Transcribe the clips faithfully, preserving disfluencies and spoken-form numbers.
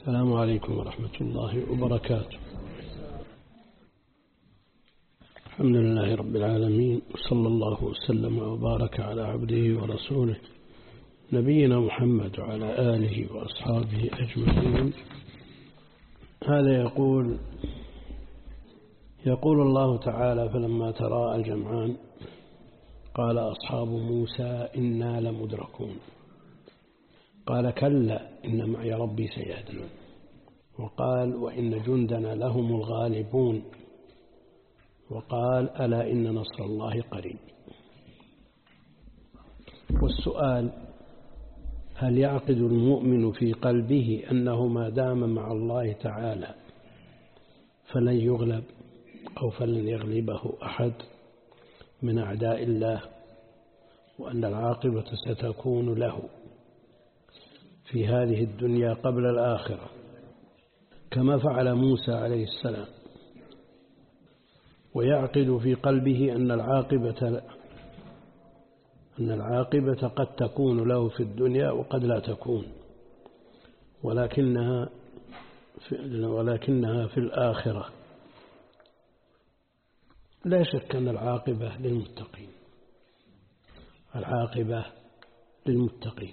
السلام عليكم ورحمة الله وبركاته. الحمد لله رب العالمين، وصلى الله وسلم وبارك على عبده ورسوله نبينا محمد وعلى آله وأصحابه أجمعين. هذا يقول يقول الله تعالى: فلما تراءى الجمعان قال أصحاب موسى إنا لمدركون قال كلا إن معي ربي سيهدين. وقال: وإن جندنا لهم الغالبون. وقال: ألا إن نصر الله قريب. والسؤال: هل يعقد المؤمن في قلبه أنه ما دام مع الله تعالى فلن يغلب أو فلن يغلبه أحد من أعداء الله، وأن العاقبة ستكون له في هذه الدنيا قبل الآخرة كما فعل موسى عليه السلام؟ ويعقد في قلبه أن العاقبة أن العاقبة قد تكون له في الدنيا وقد لا تكون، ولكنها في ولكنها في الآخرة. لا شك أن العاقبة للمتقين، العاقبة للمتقين،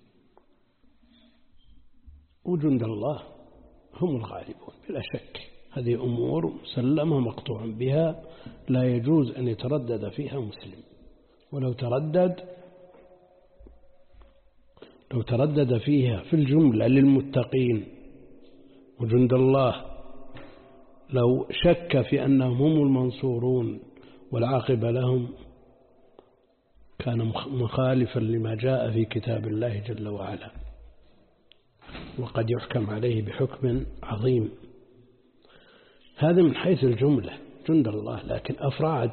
وجند الله هم الغالبون بلا شك. هذه أمور مسلمة مقطوع بها، لا يجوز أن يتردد فيها مسلم. ولو تردد لو تردد فيها في الجملة للمتقين وجند الله، لو شك في أنهم هم المنصورون والعاقبة لهم، كان مخالفا لما جاء في كتاب الله جل وعلا، وقد يحكم عليه بحكم عظيم. هذا من حيث الجملة جند الله، لكن أفراد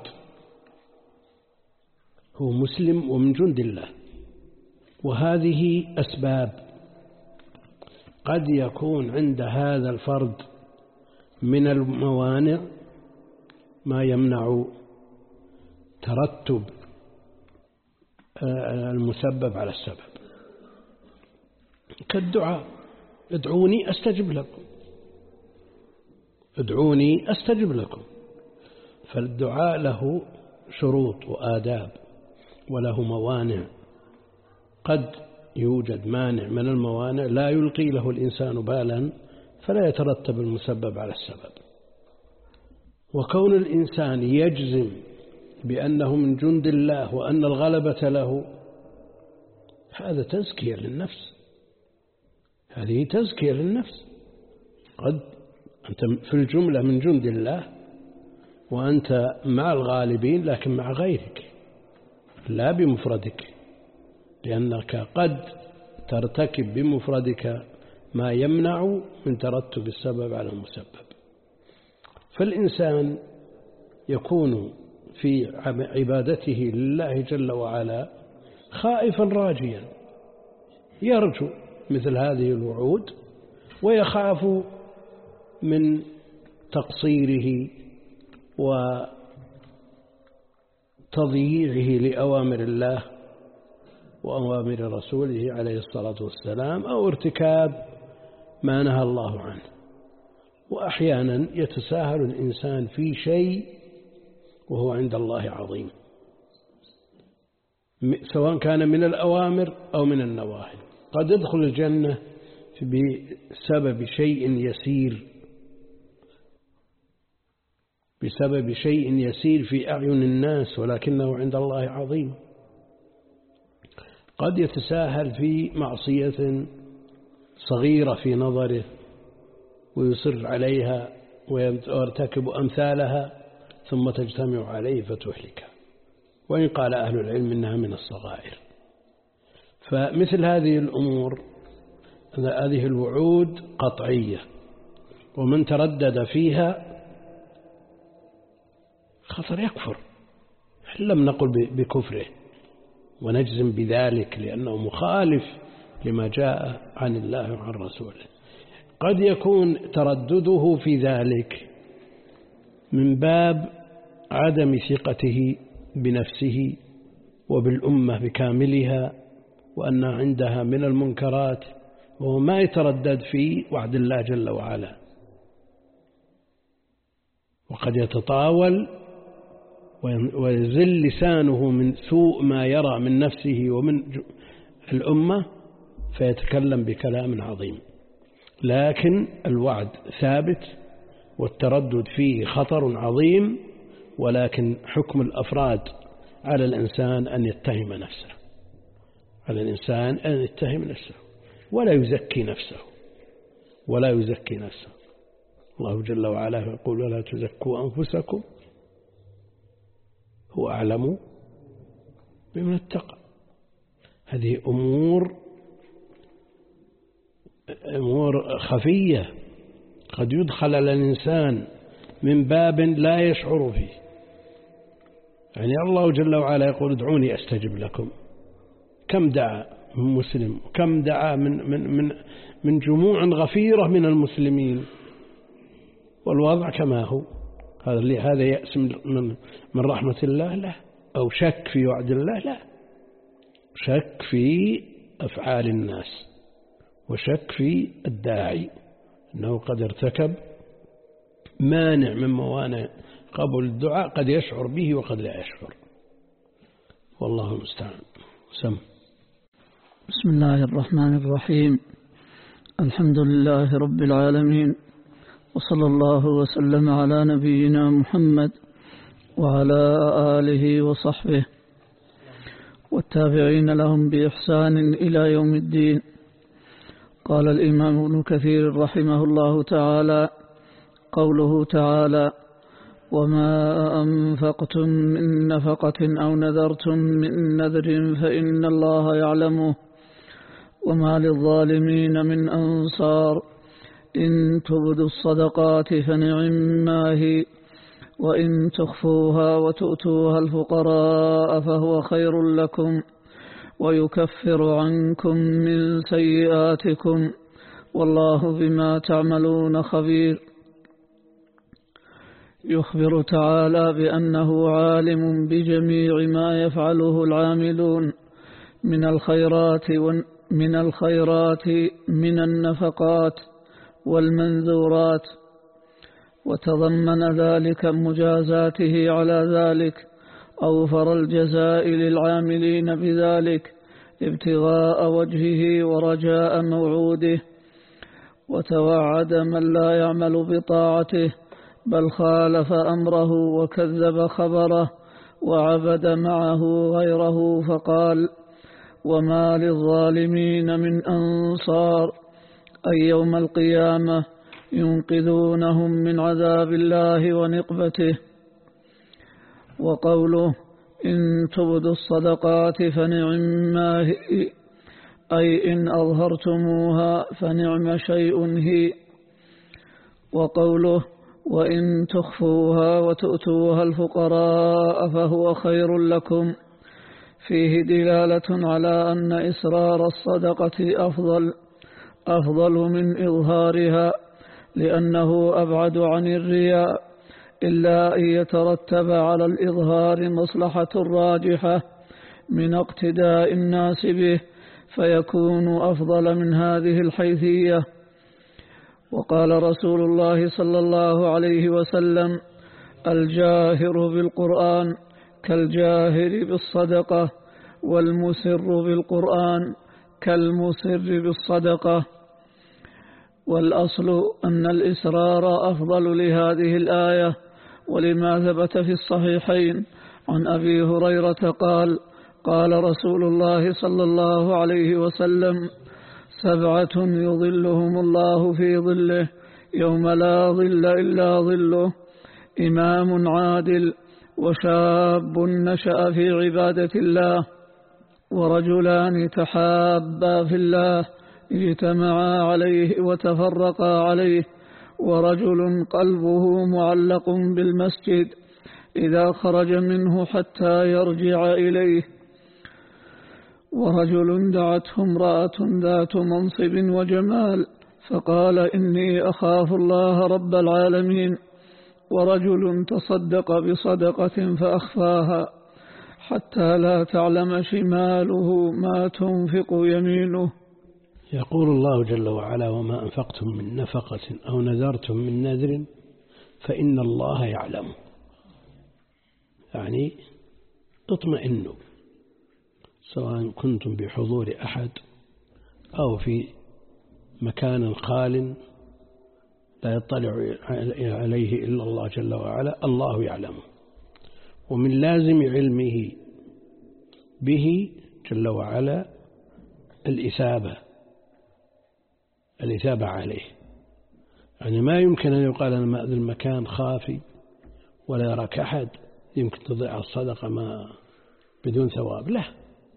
هو مسلم ومن جند الله، وهذه أسباب. قد يكون عند هذا الفرد من الموانع ما يمنع ترتب المسبب على السبب، كالدعاء: ادعوني أستجب لكم، ادعوني أستجب لكم. فالدعاء له شروط وآداب وله موانع. قد يوجد مانع من الموانع لا يلقي له الإنسان بالا فلا يترتب المسبب على السبب. وكون الإنسان يجزم بأنه من جند الله وأن الغلبة له، هذا تزكية للنفس، هذه تزكية للنفس. قد أنت في الجملة من جند الله وأنت مع الغالبين، لكن مع غيرك لا بمفردك، لأنك قد ترتكب بمفردك ما يمنع من ترتب السبب على المسبب. فالإنسان يكون في عبادته لله جل وعلا خائفا راجيا، يرجو مثل هذه الوعود ويخاف من تقصيره وتضييعه لأوامر الله وأوامر رسوله عليه الصلاة والسلام، أو ارتكاب ما نهى الله عنه. وأحيانا يتساهل الإنسان في شيء وهو عند الله عظيم، سواء كان من الأوامر أو من النواهي. قد يدخل الجنة بسبب شيء يسير بسبب شيء يسير في أعين الناس، ولكنه عند الله عظيم. قد يتساهل في معصية صغيرة في نظره ويصر عليها ويرتكب أمثالها ثم تجتمع عليه فتهلكه، وإن قال أهل العلم إنها من الصغائر. فمثل هذه الأمور، هذه الوعود قطعية، ومن تردد فيها خطر يكفر. لم نقل بكفره ونجزم بذلك لأنه مخالف لما جاء عن الله وعن رسوله. قد يكون تردده في ذلك من باب عدم ثقته بنفسه وبالأمة بكاملها، وأن عندها من المنكرات وهو ما يتردد في وعد الله جل وعلا، وقد يتطاول ويزل لسانه من سوء ما يرى من نفسه ومن الأمة فيتكلم بكلام عظيم. لكن الوعد ثابت والتردد فيه خطر عظيم، ولكن حكم الأفراد على الإنسان أن يتهم نفسه، على الإنسان أن يتهم نفسه ولا يزكي نفسه ولا يزكي نفسه. الله جل وعلا يقول: ولا تزكوا أنفسكم هو أعلم بمن اتقى. هذه أمور أمور خفية قد يدخل على الإنسان من باب لا يشعر فيه. يعني الله جل وعلا يقول: ادعوني أستجب لكم. كم دعا من مسلم، كم دعا من من من من جموع غفيرة من المسلمين، والوضع كما هو. هذا اللي هذا يأس من من رحمة الله؟ لا. أو شك في وعد الله؟ لا. شك في أفعال الناس، وشك في الداعي أنه قد ارتكب مانع من موانع قبول الدعاء، قد يشعر به وقد لا يشعر، والله المستعان. سم. بسم الله الرحمن الرحيم. الحمد لله رب العالمين، وصلى الله وسلم على نبينا محمد وعلى آله وصحبه والتابعين لهم بإحسان إلى يوم الدين. قال الإمام ابن كثير رحمه الله تعالى: قوله تعالى: وما أنفقتم من نفقة أو نذرتم من نذر فإن الله يعلمه وما للظالمين من أنصار إن تبدوا الصدقات فنعما هي وإن تخفوها وتؤتوها الفقراء فهو خير لكم ويكفر عنكم من سيئاتكم والله بما تعملون خبير. يخبر تعالى بأنه عالم بجميع ما يفعله العاملون من الخيرات من الخيرات من النفقات والمنذورات، وتضمن ذلك مجازاته على ذلك، أوفر الجزاء للعاملين بذلك ابتغاء وجهه ورجاء موعوده، وتوعد من لا يعمل بطاعته بل خالف أمره وكذب خبره وعبد معه غيره، فقال: وما للظالمين من أنصار، أي يوم القيامة ينقذونهم من عذاب الله ونقبته. وقوله: إن تبدوا الصدقات فنعما هي، أي إن أظهرتموها فنعم شيء هي. وقوله: وإن تخفوها وتؤتوها الفقراء فهو خير لكم، فيه دلالة على أن إسرار الصدقة أفضل أفضل من إظهارها، لأنه أبعد عن الرياء، إلا أن يترتب على الإظهار مصلحة راجحة من اقتداء الناس به فيكون أفضل من هذه الحيثية. وقال رسول الله صلى الله عليه وسلم: الجاهر بالقرآن كالجاهر بالصدقة، والمسر بالقرآن كالمسر بالصدقة. والأصل أن الإسرار أفضل لهذه الآية، ولما ثبت في الصحيحين عن أبي هريرة قال: قال رسول الله صلى الله عليه وسلم: سبعة يظلهم الله في ظله يوم لا ظل إلا ظله: إمام عادل، وشاب نشأ في عبادة الله، ورجلان تحابا في الله اجتمعا عليه وتفرقا عليه، ورجل قلبه معلق بالمسجد إذا خرج منه حتى يرجع إليه، ورجل دعته امرأة ذات منصب وجمال فقال: إني أخاف الله رب العالمين، ورجل تصدق بصدقة فأخفاها حتى لا تعلم شماله ما تنفق يمينه. يقول الله جل وعلا: وما أنفقتم من نفقة أو نذرتم من نذر فإن الله يعلم. يعني اطمئنوا، سواء كنتم بحضور أحد أو في مكان خال لا يطلع عليه إلا الله جل وعلا، الله يعلمه. ومن لازم علمه به جل وعلا الإثابة الإثابة عليه. يعني ما يمكن أن يقال أن هذا المكان خافي ولا يراك أحد، يمكن تضيع الصدقة ما بدون ثواب له.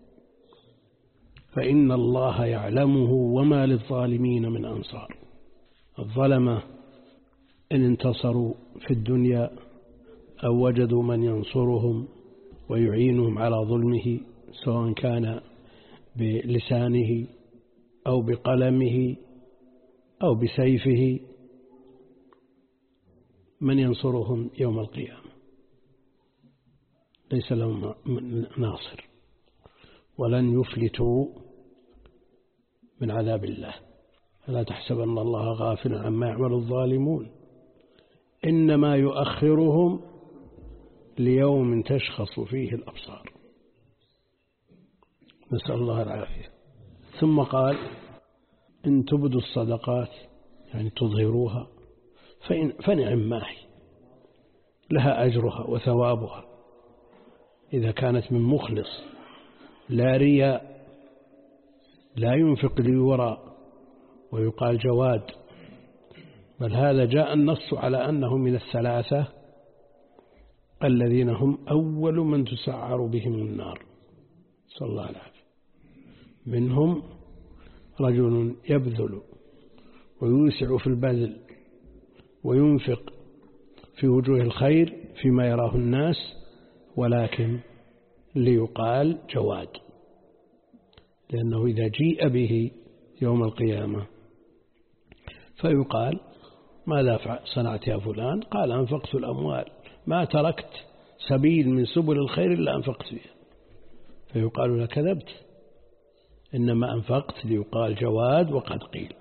فإن الله يعلمه وما للظالمين من أنصار. الظلمة إن انتصروا في الدنيا أو وجدوا من ينصرهم ويعينهم على ظلمه، سواء كان بلسانه أو بقلمه أو بسيفه، من ينصرهم يوم القيامة ليس لهم ناصر، ولن يفلتوا من عذاب الله. فلا تحسبن الله غافلا عما يعمل الظالمون، إنما يؤخرهم ليوم تشخص فيه الأبصار. نسأل الله العافية. ثم قال: إن تبدوا الصدقات، يعني تظهروها، فنعم ما هي، لها أجرها وثوابها إذا كانت من مخلص لا رياء، لا ينفق ليرى ويقال جواد، بل هذا جاء النص على أنه من الثلاثة الذين هم أول من تسعر بهم النار، صلى الله عليه وسلم. منهم رجل يبذل ويوسع في البذل وينفق في وجوه الخير فيما يراه الناس، ولكن ليقال جواد، لأنه إذا جيء به يوم القيامة فيقال: ماذا صنعت يا فلان؟ قال: أنفقت الأموال، ما تركت سبيل من سبل الخير إلا أنفقت فيها. فيقال له: كذبت، إنما أنفقت ليقال جواد وقد قيل.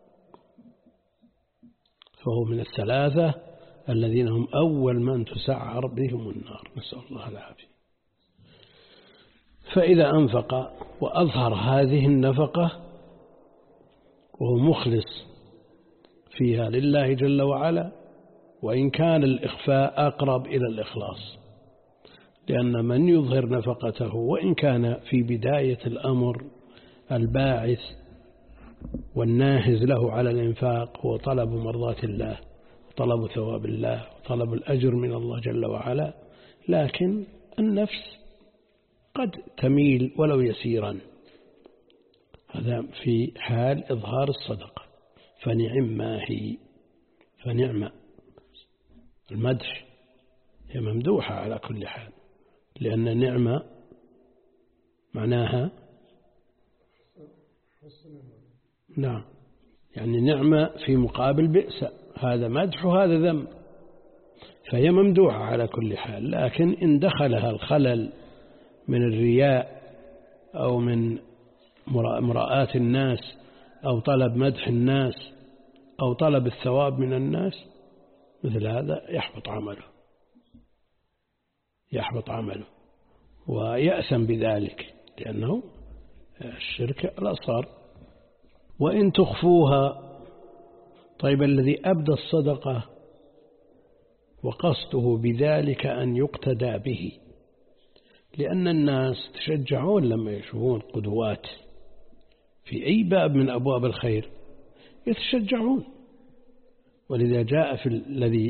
فهو من الثلاثة الذين هم أول من تسعر بهم النار، نسأل الله العافية. فإذا أنفق وأظهر هذه النفقة وهو مخلص فيها لله جل وعلا، وإن كان الإخفاء أقرب إلى الإخلاص، لأن من يظهر نفقته وإن كان في بداية الأمر الباعث والناهز له على الإنفاق هو طلب مرضاة الله، طلب ثواب الله، طلب الأجر من الله جل وعلا، لكن النفس قد تميل ولو يسيرا، هذا في حال إظهار الصدقة. فنعم ما هي، فنعم المدح هي ممدوحة على كل حال، لأن نعمة معناها نعم، يعني نعمة في مقابل بئس، هذا مدح وهذا ذم، فهي ممدوحة على كل حال. لكن إن دخلها الخلل من الرياء أو من مراءة الناس أو طلب مدح الناس أو طلب الثواب من الناس، مثل هذا يحبط عمله يحبط عمله ويأثم بذلك، لأنه الشرك الأصغر. وإن تخفوها، طيب الذي أبدى الصدقة وقصده بذلك أن يقتدى به، لأن الناس تشجعون لما يشوفون قدوات في أي باب من أبواب الخير يتشجعون. ولذا جاء في الذي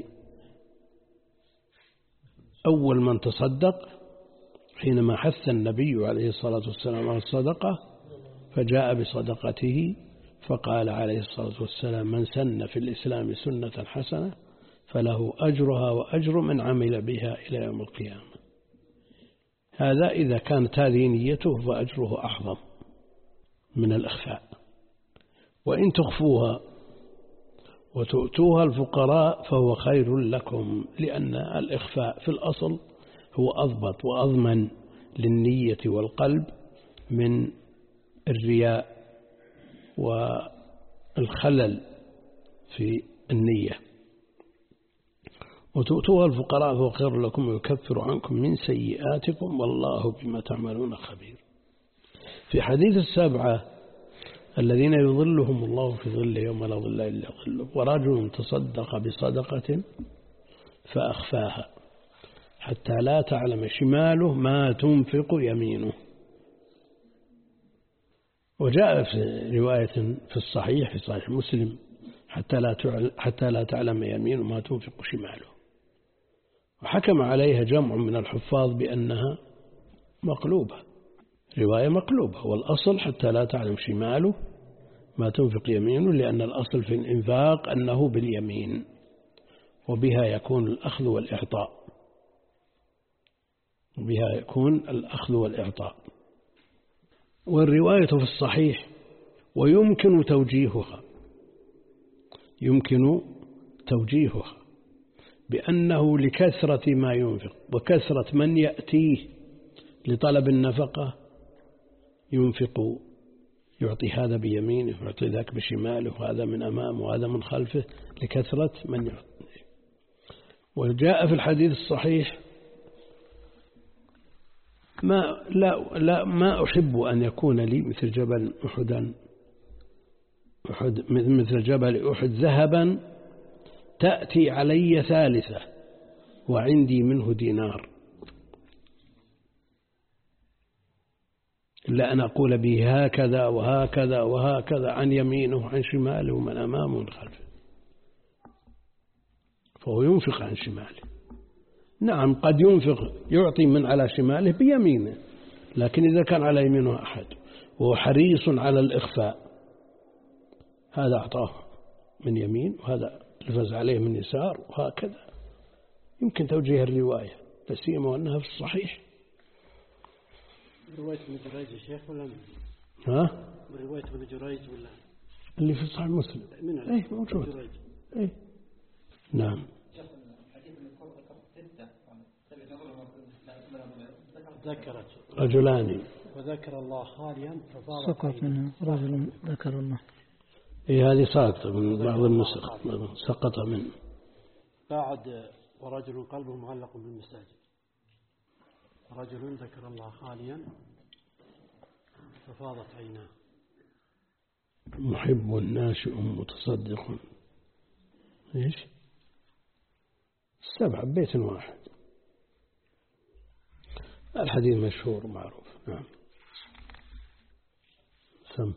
أول من تصدق حينما حث النبي عليه الصلاة والسلام على الصدقة، فجاء بصدقته فقال عليه الصلاة والسلام: من سن في الإسلام سنة حسنة فله أجرها وأجر من عمل بها إلى يوم القيامة. هذا إذا كانت هذه نيته فأجره أعظم من الإخفاء. وإن تخفوها وتؤتوها الفقراء فهو خير لكم، لأن الإخفاء في الأصل هو أضبط وأضمن للنية والقلب من الرياء والخلل في النية. وتؤتوها الفقراء فهو خير لكم ويكفر عنكم من سيئاتكم والله بما تعملون خبير. في حديث السبعة الذين يظلهم الله في ظله يوم لا ظل إلا ظله، ورجل تصدق بصدقة فأخفاها حتى لا تعلم شماله ما تنفق يمينه. وجاء في رواية في الصحيح في صحيح مسلم حتى لا حتى لا تعلم يمينه ما تنفق شماله. وحكم عليها جمع من الحفاظ بأنها مقلوبة، رواية مقلوبة، والأصل حتى لا تعلم شماله ما تنفق يمينه، لأن الأصل في الإنفاق أنه باليمين، وبها يكون الأخذ والإعطاء وبها يكون الأخذ والإعطاء. والرواية في الصحيح ويمكن توجيهها يمكن توجيهها بأنه لكثرة ما ينفق وكثرة من يأتيه لطلب النفقة ينفق، يعطي هذا بيمينه ويعطي ذاك بشماله وهذا من أمامه وهذا من خلفه لكثرة من يعطي. وجاء في الحديث الصحيح ما لا لا ما أحب أن يكون لي مثل جبل أحد أحد مثل جبل أحد ذهبا تأتي علي ثالثة وعندي منه دينار، إلا أن أقول به هكذا وهكذا وهكذا عن يمينه وعن شماله ومن أمامه ومن خلفه، فهو ينفق عن شماله. نعم قد ينفق يعطي من على شماله بيمينه، لكن إذا كان على يمينه أحد وهو حريص على الإخفاء هذا أعطاه من يمين وهذا لفز عليه من يسار وهكذا. يمكن توجيه الرواية تسيما أنها في الصحيح. رواية ابن جريج يا شيخ ولا من؟ ها؟ رواية ابن جريج ولا؟ اللي في صحيح مسلم. من إيه موجود. إيه نعم. ذكرت رجلان وذكر الله خاليا سقط منه رجل ذكر الله. إيه هذه ساقطة من بعض النسخ سقط منه. بعد ورجل قلبه معلق بالمساجد، رجل ذكر الله خاليا ففاضت عيناه. محب ناشئ متصدق. إيش؟ السبع بيت واحد. الحديث مشهور ومعروف. نعم. سم.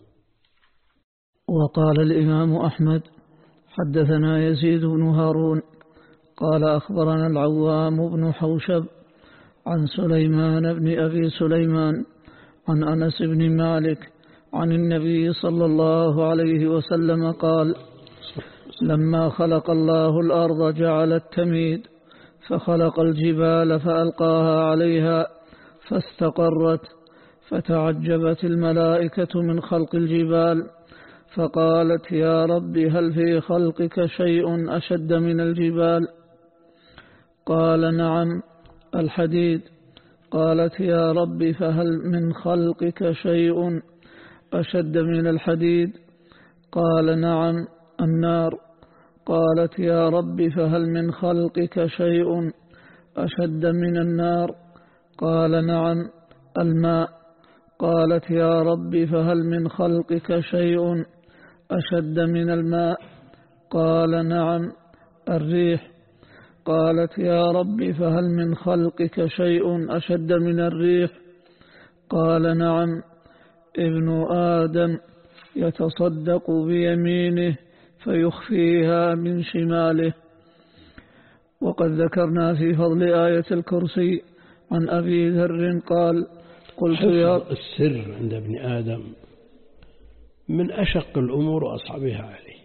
وقال الإمام أحمد حدثنا يزيد بن هارون قال أخبرنا العوام بن حوشب عن سليمان بن أبي سليمان عن أنس بن مالك عن النبي صلى الله عليه وسلم قال: لما خلق الله الأرض جعل التميد، فخلق الجبال فألقاها عليها فاستقرت، فتعجبت الملائكة من خلق الجبال، فقالت: يا رب هل في خلقك شيء أشد من الجبال؟ قال: نعم، الحديد. قالت: يا رب فهل من خلقك شيء أشد من الحديد؟ قال: نعم، النار. قالت: يا رب فهل من خلقك شيء أشد من النار؟ قال: نعم، الماء. قالت: يا رب فهل من خلقك شيء أشد من الماء؟ قال: نعم، الريح. قالت: يا رب فهل من خلقك شيء أشد من الريح؟ قال: نعم، ابن آدم يتصدق بيمينه فيخفيها من شماله. وقد ذكرنا في فضل آية الكرسي عن أبي ذر قال: قلت يا السر عند ابن آدم من أشق الأمور وأصعبها عليه،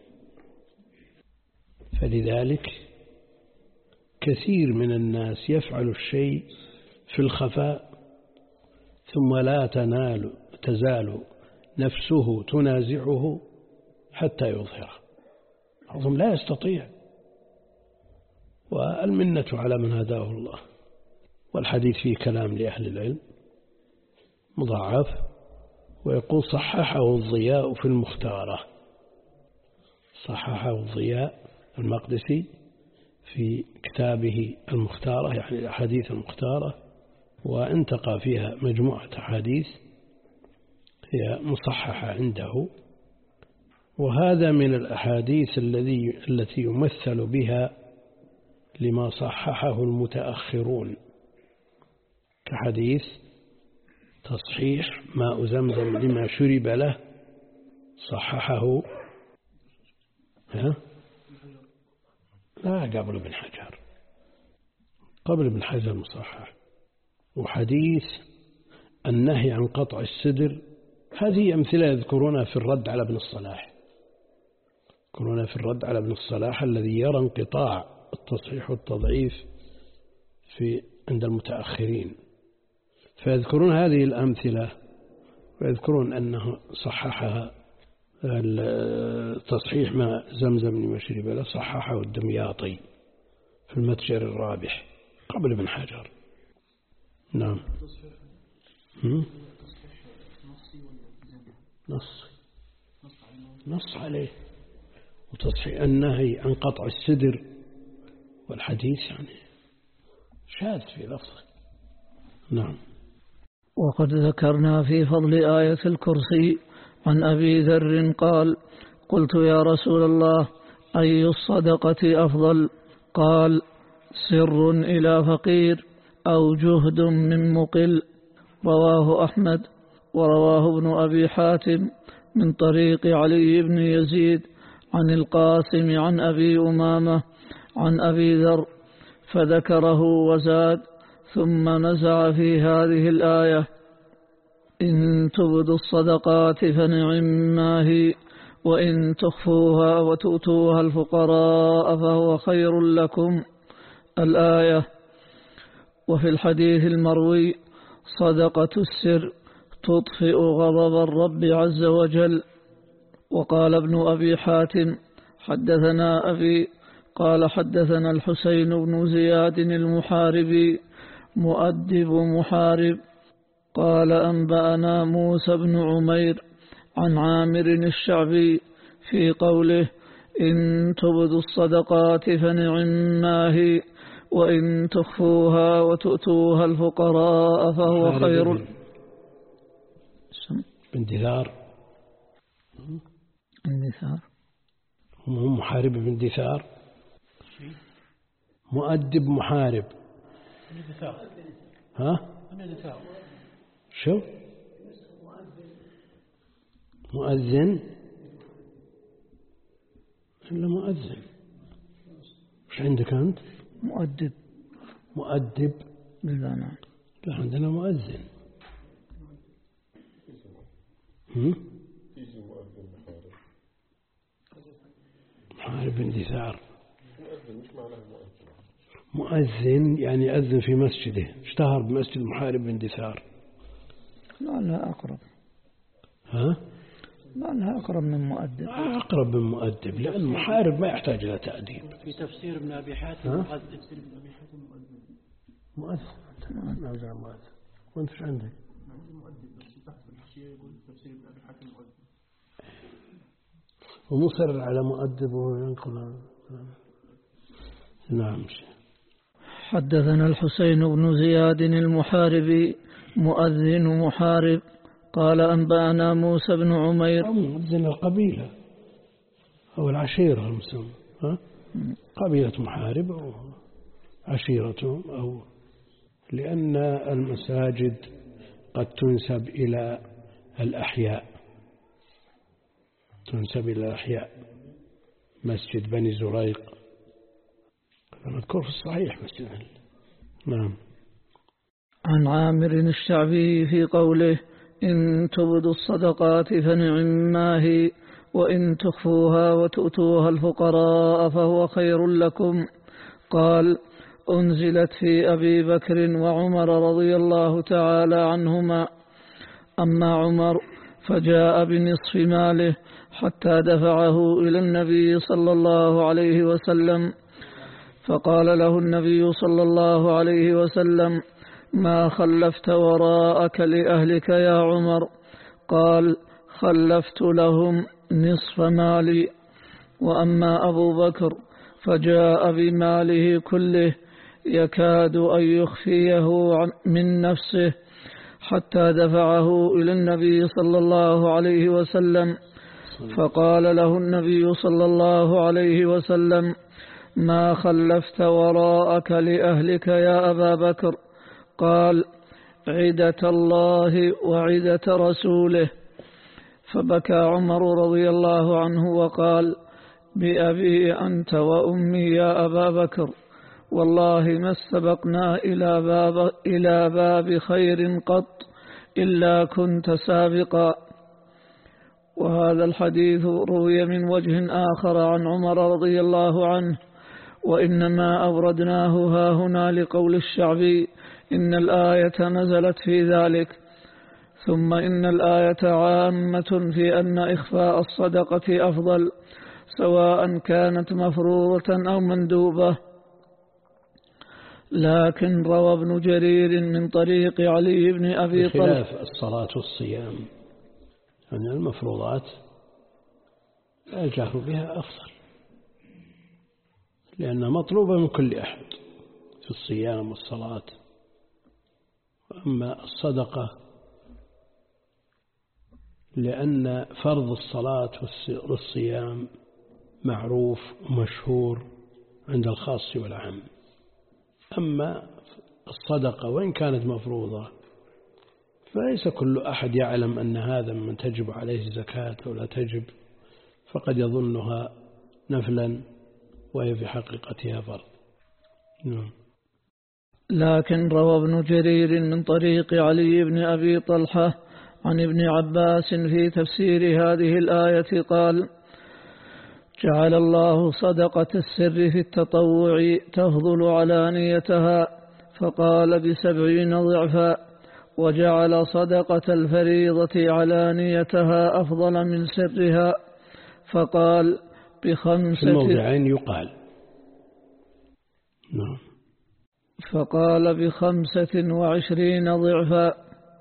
فلذلك كثير من الناس يفعل الشيء في الخفاء ثم لا تنال تزال نفسه تنازعه حتى يظهره، بعضهم لا يستطيع، والمنة على من هداه الله. والحديث فيه كلام لأهل العلم مضاعف، ويقول صححه الضياء في المختارة، صححه الضياء المقدسي في كتابه المختارة، يعني الأحاديث المختارة، وانتقى فيها مجموعة أحاديث هي مصححة عنده. وهذا من الأحاديث الذي التي يمثل بها لما صححه المتأخرون، كحديث تصحيح ماء زمزم لما شرب له، صححه ها؟ لا قبل ابن حجر، قبل ابن حجر مصحح. وحديث النهي عن قطع السدر، هذه أمثلة يذكرونها في الرد على ابن الصلاح، يذكرونها في الرد على ابن الصلاح الذي يرى انقطاع التصحيح والتضعيف في عند المتأخرين، فيذكرون هذه الأمثلة ويذكرون أنه صححها تصحيح ما زمزم لما شرب له، صححه الدمياطي في المتجر الرابح قبل ابن حجر. نعم. نص نص عليه، وتصحيح النهي عن قطع السدر والحديث يعني شاذ في لفظه. نعم. وقد ذكرنا في فضل آية الكرسي عن أبي ذر قال: قلت يا رسول الله أي الصدقة أفضل؟ قال: سر إلى فقير أو جهد من مقل. رواه أحمد، ورواه ابن أبي حاتم من طريق علي بن يزيد عن القاسم عن أبي أمامة عن أبي ذر، فذكره وزاد: ثم نزع في هذه الآية: إن تبدوا الصدقات فنعم ما هي، وإن تخفوها وتؤتوها الفقراء فهو خير لكم. الآية. وفي الحديث المروي: صدقة السر تطفئ غضب الرب عز وجل. وقال ابن أبي حاتم: حدثنا أبي قال حدثنا الحسين بن زياد المحاربي مؤدب محارب قال أنبأنا موسى بن عمير عن عامر الشعبي في قوله: إن تبدوا الصدقات فنعم ما هي، وإن تخفوها وتؤتوها الفقراء فهو خير. باندثار اندثار هم محارب باندثار، مؤدب محارب. ها شو مؤذن إلا مؤذن؟ وش عندك أنت؟ مؤدب. مؤدب لا نعم، لا عندنا مؤذن. هم؟ محارب اندثار. مؤذن يعني يأذن في مسجده، اشتهر بمسجد محارب اندثار. لا لا أقرب. ها؟ لا لا أقرب من مؤدب. أقرب من مؤدب، لأن محارب ما يحتاج إلى تأديب. في تفسير ابن أبي حاتم مؤدب. مؤذن. مؤذن. مؤذن. وأنت ايش عندك؟ ومصر على مؤدب وينقل. نعم. حدثنا الحسين بن زياد المحاربي مؤذن محارب قال أنبأنا موسى بن عمير. مؤذن القبيلة أو العشيرة المسلمة، ها؟ قبيلة محارب أو عشيرتهم، أو لأن المساجد قد تنسب إلى الأحياء، تنسب إلى الأحياء. مسجد بني زريق مذكور في الصحيح مسجد. نعم. عن عامر الشعبي في قوله: إن تبدوا الصدقات فنعم ما هي، وإن تخفوها وتؤتوها الفقراء فهو خير لكم. قال: أنزلت في أبي بكر وعمر رضي الله تعالى عنهما. أما عمر فجاء بنصف ماله حتى دفعه إلى النبي صلى الله عليه وسلم، فقال له النبي صلى الله عليه وسلم: ما خلفت وراءك لأهلك يا عمر؟ قال: خلفت لهم نصف مالي. وأما أبو بكر فجاء بماله كله يكاد أن يخفيه من نفسه، حتى دفعه إلى النبي صلى الله عليه وسلم، فقال له النبي صلى الله عليه وسلم: ما خلفت وراءك لأهلك يا أبا بكر؟ قال: عدة الله وعدة رسوله. فبكى عمر رضي الله عنه وقال: بأبي أنت وأمي يا أبا بكر، والله ما استبقنا إلى باب, إلى باب خير قط إلا كنت سابقا. وهذا الحديث روي من وجه آخر عن عمر رضي الله عنه، وإنما أوردناه هاهنا لقول الشعبي: إن الآية نزلت في ذلك. ثم إن الآية عامة في أن إخفاء الصدقة أفضل، سواء كانت مفروضة أو مندوبة. لكن روى ابن جرير من طريق علي بن أبي طلحة بخلاف الصلاة والصيام أن المفروضات الجهر بها أفضل، لأنها مطلوبة من كل أحد في الصيام والصلاة. وأما الصدقة لأن فرض الصلاة والصيام معروف ومشهور عند الخاص والعام. أما الصدقة وإن كانت مفروضة فليس كل أحد يعلم أن هذا من تجب عليه زكاة أو لا تجب، فقد يظنها نفلا وهي في حقيقتها فرض. نعم. لكن روى ابن جرير من طريق علي بن أبي طلحة عن ابن عباس في تفسير هذه الآية قال: جعل الله صدقة السر في التطوع تفضل علانيتها، فقال بسبعين ضعفا، وجعل صدقة الفريضة علانيتها أفضل من سرها، فقال بخمسة. في الموضعين يقال نعم. فقال بخمسة وعشرين ضعفا.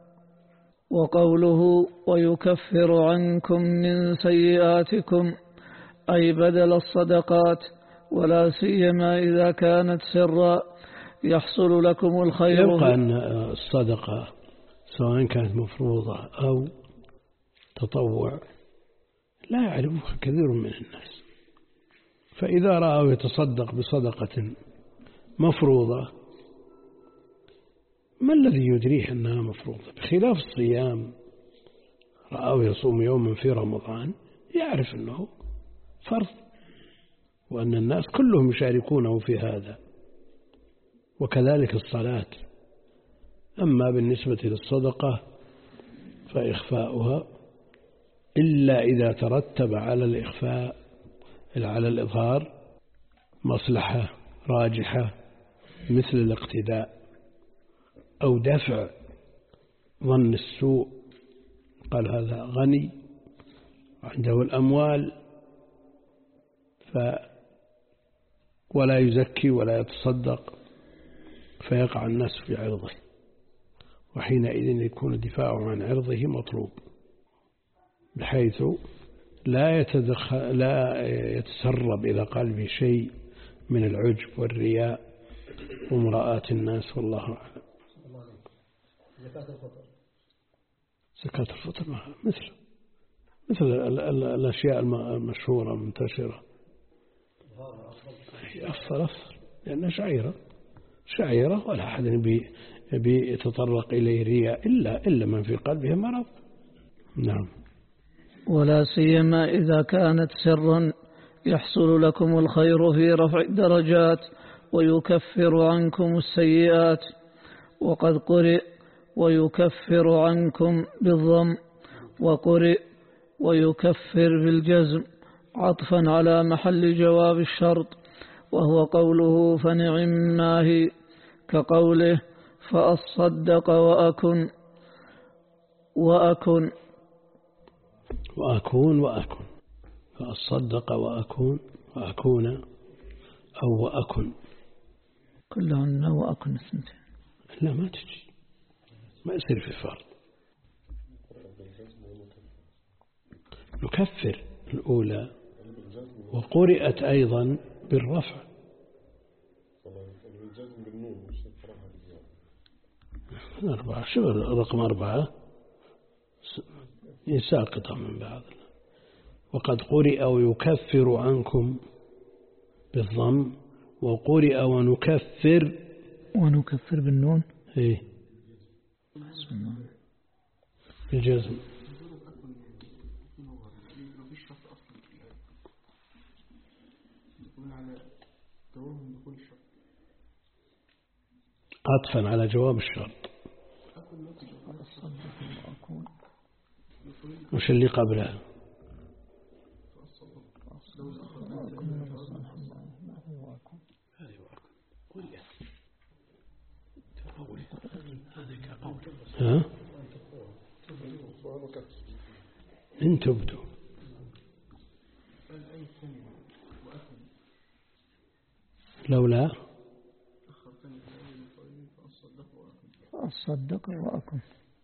وقوله ويكفر عنكم من سيئاتكم أي بدل الصدقات، ولا سيما إذا كانت سرا يحصل لكم الخير. يبقى أن الصدقة سواء كانت مفروضة أو تطوع لا يعرفها كثير من الناس، فإذا رأوا يتصدق بصدقة مفروضة ما الذي يدريه أنها مفروضة؟ بخلاف الصيام، رأوا يصوم يوما في رمضان يعرف أنه فرض وأن الناس كلهم يشاركونه في هذا، وكذلك الصلاة. أما بالنسبة للصدقة فإخفاؤها إلا إذا ترتب على الإخفاء على الإظهار مصلحة راجحة مثل الاقتداء أو دفع ظن السوء، قال هذا غني عنده الأموال ف ولا يزكي ولا يتصدق فيقع الناس في عرضه، وحينئذ يكون الدفاع عن عرضه مطلوب، بحيث لا يتدخل لا يتسرب إلى قلبه شيء من العجب والرياء ومراءة الناس، والله أعلم. زكاة الفطر زكاة الفطر مثل مثل ال ال الأشياء المشهورة المنتشرة أفضل أفضل لأنها شعيرة شعيرة ولا أحد بيتطرق إليه رياء إلا إلا من في قلبه مرض. نعم. ولا سيما إذا كانت سرا يحصل لكم الخير في رفع الدرجات ويكفر عنكم السيئات. وقد قرئ ويكفر عنكم بالضم، وقرئ ويكفر بالجزم عطفا على محل جواب الشرط، وهو قوله فنعم ما هي، كقوله فأصدق وأكن وأكن وأكون وأكن فأصدق وأكون وأكون أو وأكن كلهن وأكن الثنتين. لا ما تجي ما يصير في فرض. نكفر الأولى، وقرئت أيضا بالرفع. أربعة، شو رقم أربعة ساقطة من بعض. وقد قرئ ويكفر عنكم بالضم، وقرئ ونكفر ونكفر بالنون إيه بالجزم. عطفا على جواب الشرط. وش اللي قبلها؟ ها؟ إن تبدوا لولا أصدق وأكن.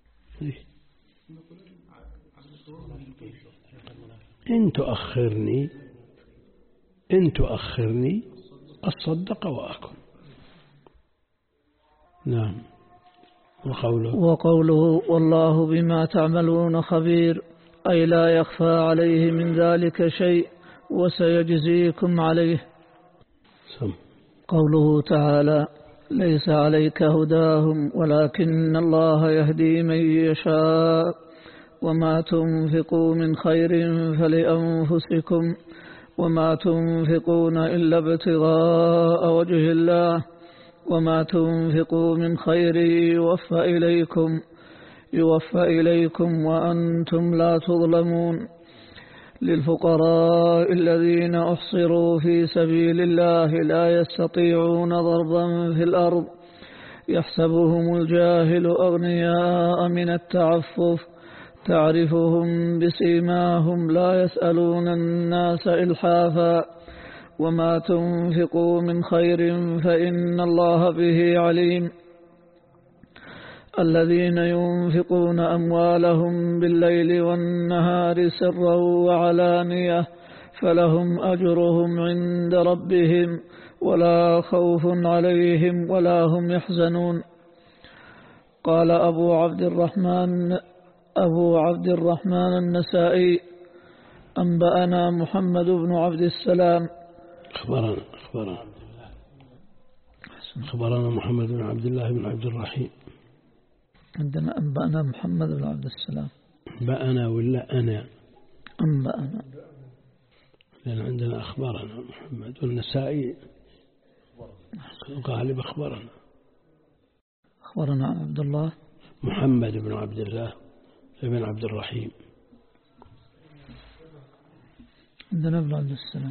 إن تؤخرني إن تؤخرني أصدق وأكن. نعم. وقوله وقوله والله بما تعملون خبير، أي لا يخفى عليه من ذلك شيء وسيجزيكم عليه. سم. قوله تعالى ليس عليك هداهم ولكن الله يهدي من يشاء وما تنفقوا من خير فلأنفسكم وما تنفقون إلا ابتغاء وجه الله وما تنفقوا من خير يوفى إليكم يوفى إليكم وأنتم لا تظلمون. للفقراء الذين أحصروا في سبيل الله لا يستطيعون ضربا في الأرض يحسبهم الجاهل أغنياء من التعفف تعرفهم بسيماهم لا يسألون الناس إلحافا وما تنفقوا من خير فإن الله به عليم. الذين ينفقون أموالهم بالليل والنهار سرا وعلانية فلهم أجرهم عند ربهم ولا خوف عليهم ولا هم يحزنون. قال أبو عبد الرحمن أبو عبد الرحمن النسائي أنبأنا محمد بن عبد السلام أخبرنا أخبرنا أخبرنا محمد بن عبد الله بن عبد الرحيم. عندنا أنبأنا محمد بن عبد السلام. أنبأنا ولا أنا؟ أنبأنا، لأن عندنا أخبرنا محمد، والنسائي غالب أخبرنا. أخبرنا عبد الله محمد بن عبد الله بن عبد الرحيم. عندنا ابن عبد السلام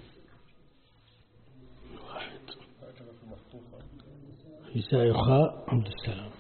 واحد في سائخاء عبد السلام،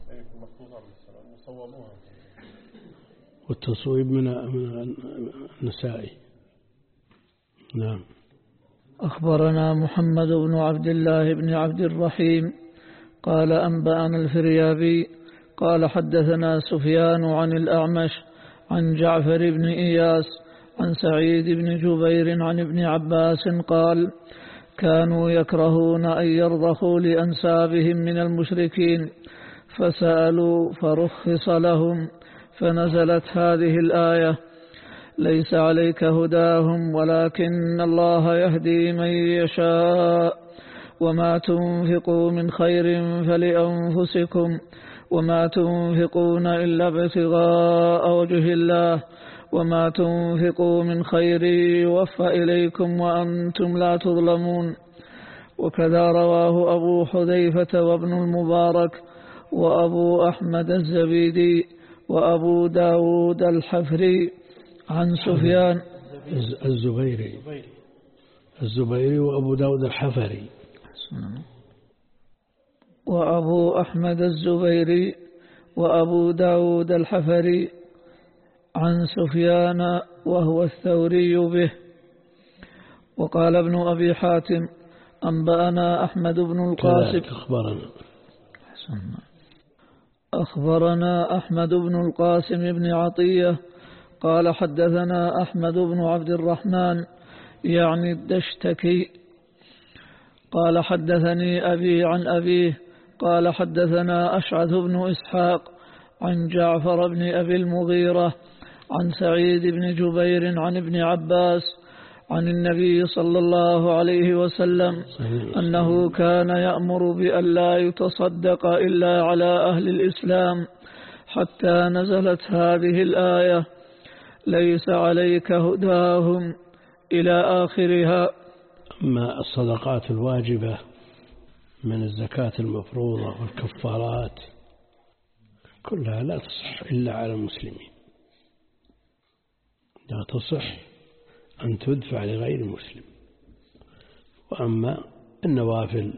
والتصويب من النسائي. نعم. أخبرنا محمد بن عبد الله بن عبد الرحيم قال أنبأنا الفريابي قال حدثنا سفيان عن الأعمش عن جعفر بن إياس عن سعيد بن جبير عن ابن عباس قال كانوا يكرهون أن يرضخوا لأنسابهم من المشركين فسألوا فرخص لهم فنزلت هذه الآية ليس عليك هداهم ولكن الله يهدي من يشاء وما تنفقوا من خير فلأنفسكم وما تنفقون إلا ابتغاء وجه الله وما تنفقوا من خير يوفى إليكم وأنتم لا تظلمون. وكذا رواه أبو حذيفة وابن المبارك وأبو أحمد الزبيدي وأبو داود الحفري عن سفيان الزبيري الزبيري وأبو داود الحفري وأبو أحمد الزبيري وأبو داود الحفري عن سفيان وهو الثوري به. وقال ابن أبي حاتم أنبأنا أحمد بن القاسم أخبرنا أخبرنا أحمد بن القاسم بن عطية قال حدثنا أحمد بن عبد الرحمن يعني الدشتكي قال حدثني أبي عن أبيه قال حدثنا أشعث بن إسحاق عن جعفر بن أبي المغيرة عن سعيد بن جبير عن ابن عباس عن النبي صلى الله عليه وسلم أنه كان يأمر بأن لا يتصدق إلا على أهل الإسلام حتى نزلت هذه الآية ليس عليك هداهم إلى آخرها. أما الصدقات الواجبة من الزكاة المفروضة والكفارات كلها لا تصح إلا على المسلمين، لا تصح أن تدفع لغير مسلم. وأما النوافل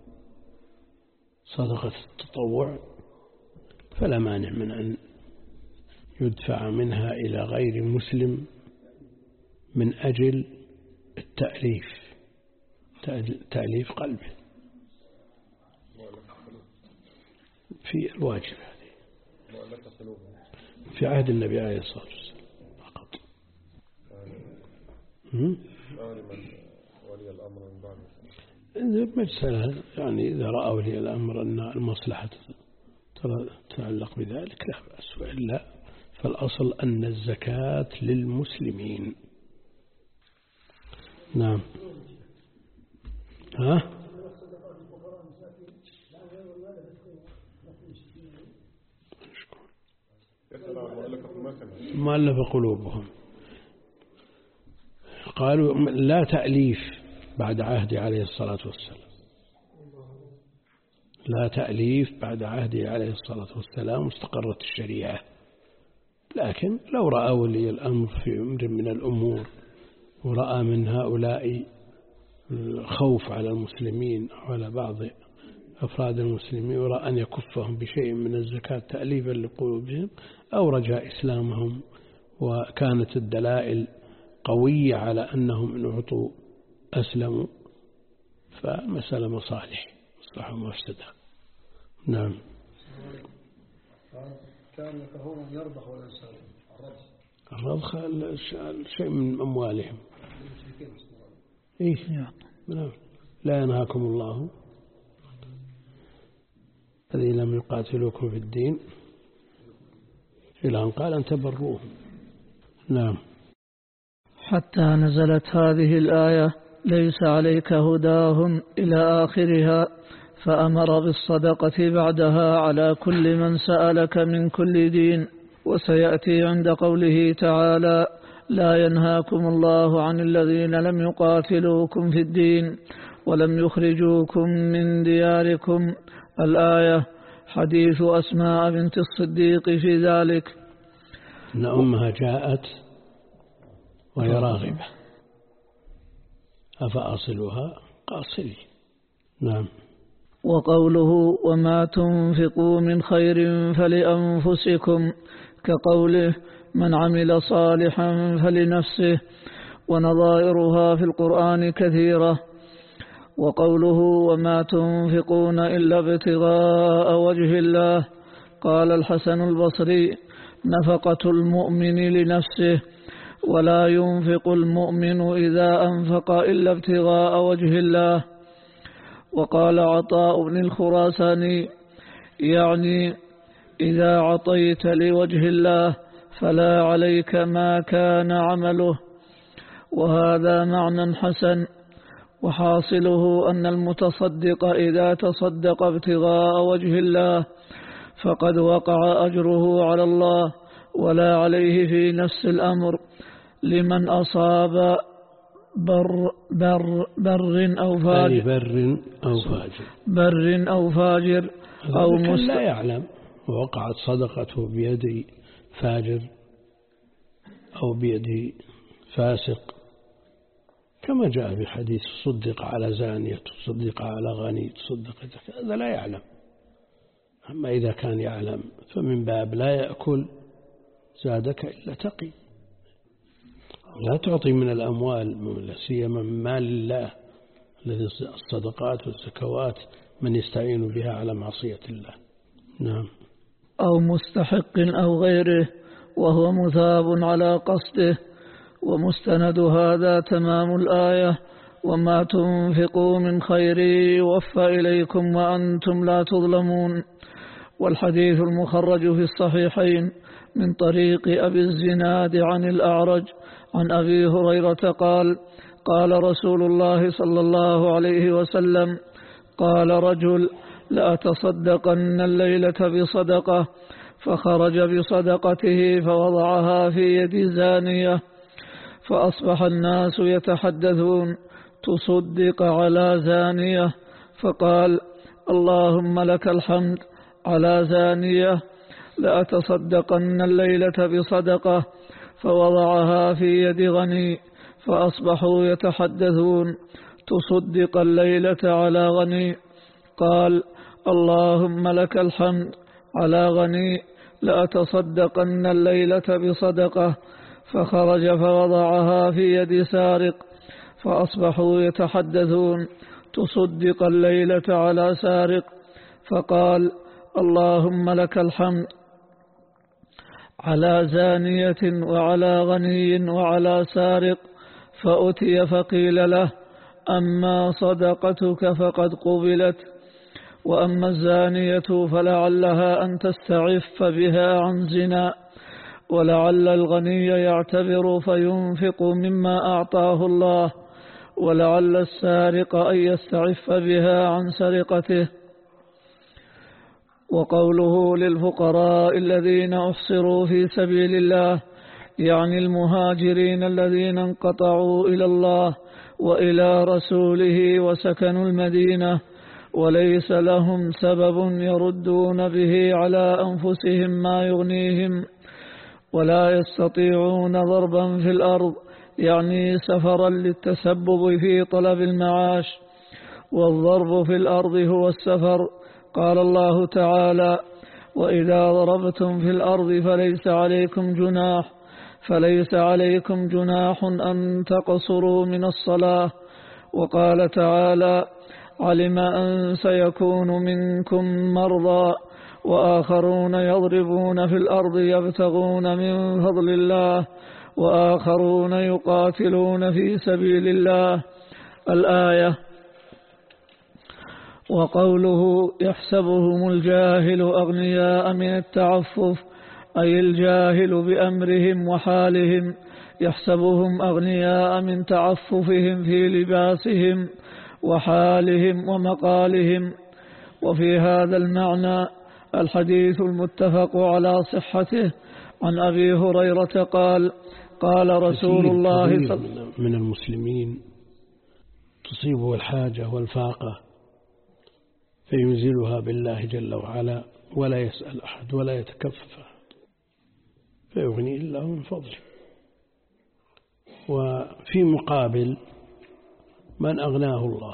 صدقة التطوع فلا مانع من أن يدفع منها إلى غير مسلم من أجل التأليف تأليف قلبه في الواجب هذه في عهد النبي عليه الصلاة والسلام فقط. ولي الأمر من بعد مسألة يعني إذا رأى ولي الأمر أن المصلحة تتعلق بذلك لا بأس، وإلا فالأصل أن الزكاة للمسلمين. نعم. ها؟ مؤلف قلوبهم قالوا لا تأليف بعد عهده عليه الصلاة والسلام، لا تأليف بعد عهده عليه الصلاة والسلام واستقرت الشريعة. لكن لو رأى ولي الأمر في أمر من الأمور ورأى من هؤلاء خوف على المسلمين أو على بعض أفراد المسلمين ورأى أن يكفهم بشيء من الزكاة تأليفا لقلوبهم أو رجاء إسلامهم وكانت الدلائل قوية على أنهم إن أعطوا أسلموا فمسألة مصالح مصلحة مفسدة. نعم. كان كهون يربح ولا يساوي الربح شيء من أموالهم. إيه نعم. لا ينهاكم الله الذين لم يقاتلوكم في الدين إلى أن قال أن تبروهم. نعم. حتى نزلت هذه الآية ليس عليك هداهم إلى آخرها، فأمر بالصدقة بعدها على كل من سألك من كل دين. وسيأتي عند قوله تعالى لا ينهاكم الله عن الذين لم يقاتلوكم في الدين ولم يخرجوكم من دياركم الآية حديث أسماء بنت الصديق في ذلك. إن أمها جاءت وهي راغبة أفأصلها قاصلي. نعم. وقوله وما تنفقوا من خير فلأنفسكم كقوله من عمل صالحا فلنفسه، ونظائرها في القرآن كثيرة. وقوله وما تنفقون إلا ابتغاء وجه الله، قال الحسن البصري نفقة المؤمن لنفسه، ولا ينفق المؤمن إذا أنفق إلا ابتغاء وجه الله. وقال عطاء بن الخراساني يعني إذا عطيت لوجه الله فلا عليك ما كان عمله. وهذا معنى حسن، وحاصله أن المتصدق إذا تصدق ابتغاء وجه الله فقد وقع أجره على الله ولا عليه في نفس الأمر لمن أصاب بر بر بر أو فاجر بر أو فاجر بر أو فاجر أو مست... لا يعلم ووقعت صدقته بيد فاجر أو بيد فاسق، كما جاء في حديث تصدق على زانية تصدق على غني تصدق، هذا لا يعلم. أما إذا كان يعلم فمن باب لا يأكل زادك إلا تقي. لا تعطي من الأموال لا سيما من مال الله الذي الصدقات والزكوات من يستعين بها على معصية الله. نعم. أو مستحق أو غيره. وهو مثاب على قصده. ومستند هذا تمام الآية: وما تنفقوا من خير يوفى إليكم وأنتم لا تظلمون. والحديث المخرج في الصحيحين من طريق أبي الزناد عن الأعرج عن أبي هريرة قال: قال رسول الله صلى الله عليه وسلم: قال رجل: لأتصدقن الليلة بصدقة، فخرج بصدقته فوضعها في يد زانية، فأصبح الناس يتحدثون: تصدق على زانية، فقال: اللهم لك الحمد على زانية. لأتصدقن الليلة بصدقة، فوضعها في يد غني، فأصبحوا يتحدثون: تصدق الليلة على غني. قال: اللهم لك الحمد على غني. لأتصدقن الليلة بصدقة، فخرج فوضعها في يد سارق، فأصبحوا يتحدثون: تصدق الليلة على سارق. فقال: اللهم لك الحمد على زانية وعلى غني وعلى سارق. فأتي فقيل له: أما صدقتك فقد قبلت، وأما الزانية فلعلها أن تستعف بها عن زنا، ولعل الغني يعتبر فينفق مما أعطاه الله، ولعل السارق أن يستعف بها عن سرقته. وقوله للفقراء الذين أحصروا في سبيل الله يعني المهاجرين الذين انقطعوا إلى الله وإلى رسوله وسكنوا المدينة وليس لهم سبب يردون به على أنفسهم ما يغنيهم، ولا يستطيعون ضربا في الأرض يعني سفرا للتسبب في طلب المعاش، والضرب في الأرض هو السفر. قال الله تعالى: وإذا ضربتم في الأرض فليس عليكم جناح فليس عليكم جناح أن تقصروا من الصلاة. وقال تعالى: علم أن سيكون منكم مرضى وآخرون يضربون في الأرض يبتغون من فضل الله وآخرون يقاتلون في سبيل الله. الآية. وقوله يحسبهم الجاهل أغنياء من التعفف أي الجاهل بأمرهم وحالهم، يحسبهم أغنياء من تعففهم في لباسهم وحالهم ومقالهم. وفي هذا المعنى الحديث المتفق على صحته عن أبي هريرة قال: قال رسول الله صلى من المسلمين تصيبه الحاجة والفاقة فينزلها بالله جل وعلا ولا يسأل أحد ولا يتكفف أحد، فيغني الله من فضله. وفي مقابل من أغناه الله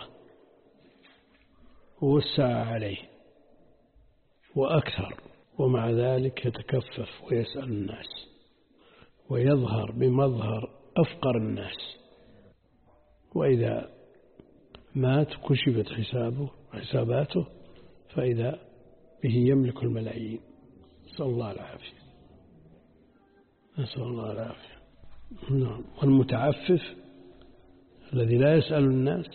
ووسع عليه وأكثر، ومع ذلك يتكفف ويسأل الناس ويظهر بمظهر أفقر الناس، وإذا مات كشفت حسابه حساباته فإذا به يملك الملايين. نسأل الله العافية، نسأل الله العافية. نعم. والمتعفف الذي لا يسأل الناس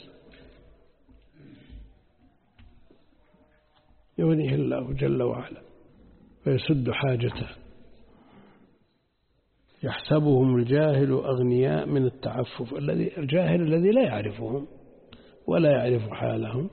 يغنيه الله جل وعلا ويسد حاجته. يحسبهم الجاهل أغنياء من التعفف، الذي الجاهل الذي لا يعرفهم ولا يعرف حالهم.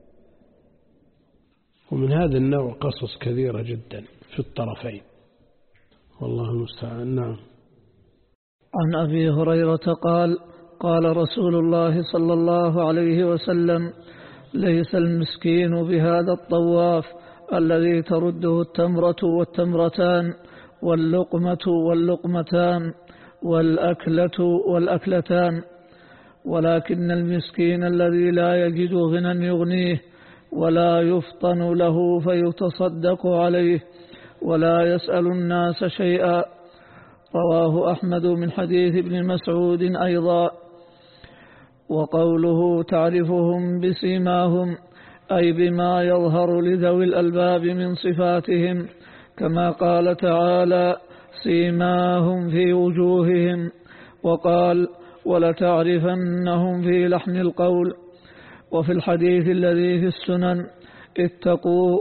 ومن هذا النوع قصص كثيرة جدا في الطرفين، والله المستعان. نعم. عن أبي هريرة قال: قال رسول الله صلى الله عليه وسلم: ليس المسكين بهذا الطواف الذي ترده التمرة والتمرتان واللقمة واللقمتان والأكلة والأكلتان، ولكن المسكين الذي لا يجد غنى يغنيه ولا يفطن له فيتصدق عليه ولا يسأل الناس شيئا. رواه أحمد من حديث ابن مسعود أيضا. وقوله تعرفهم بسيماهم أي بما يظهر لذوي الألباب من صفاتهم، كما قال تعالى: سيماهم في وجوههم. وقال: ولتعرفنهم في لحن القول. وفي الحديث الذي في السنن: اتقوا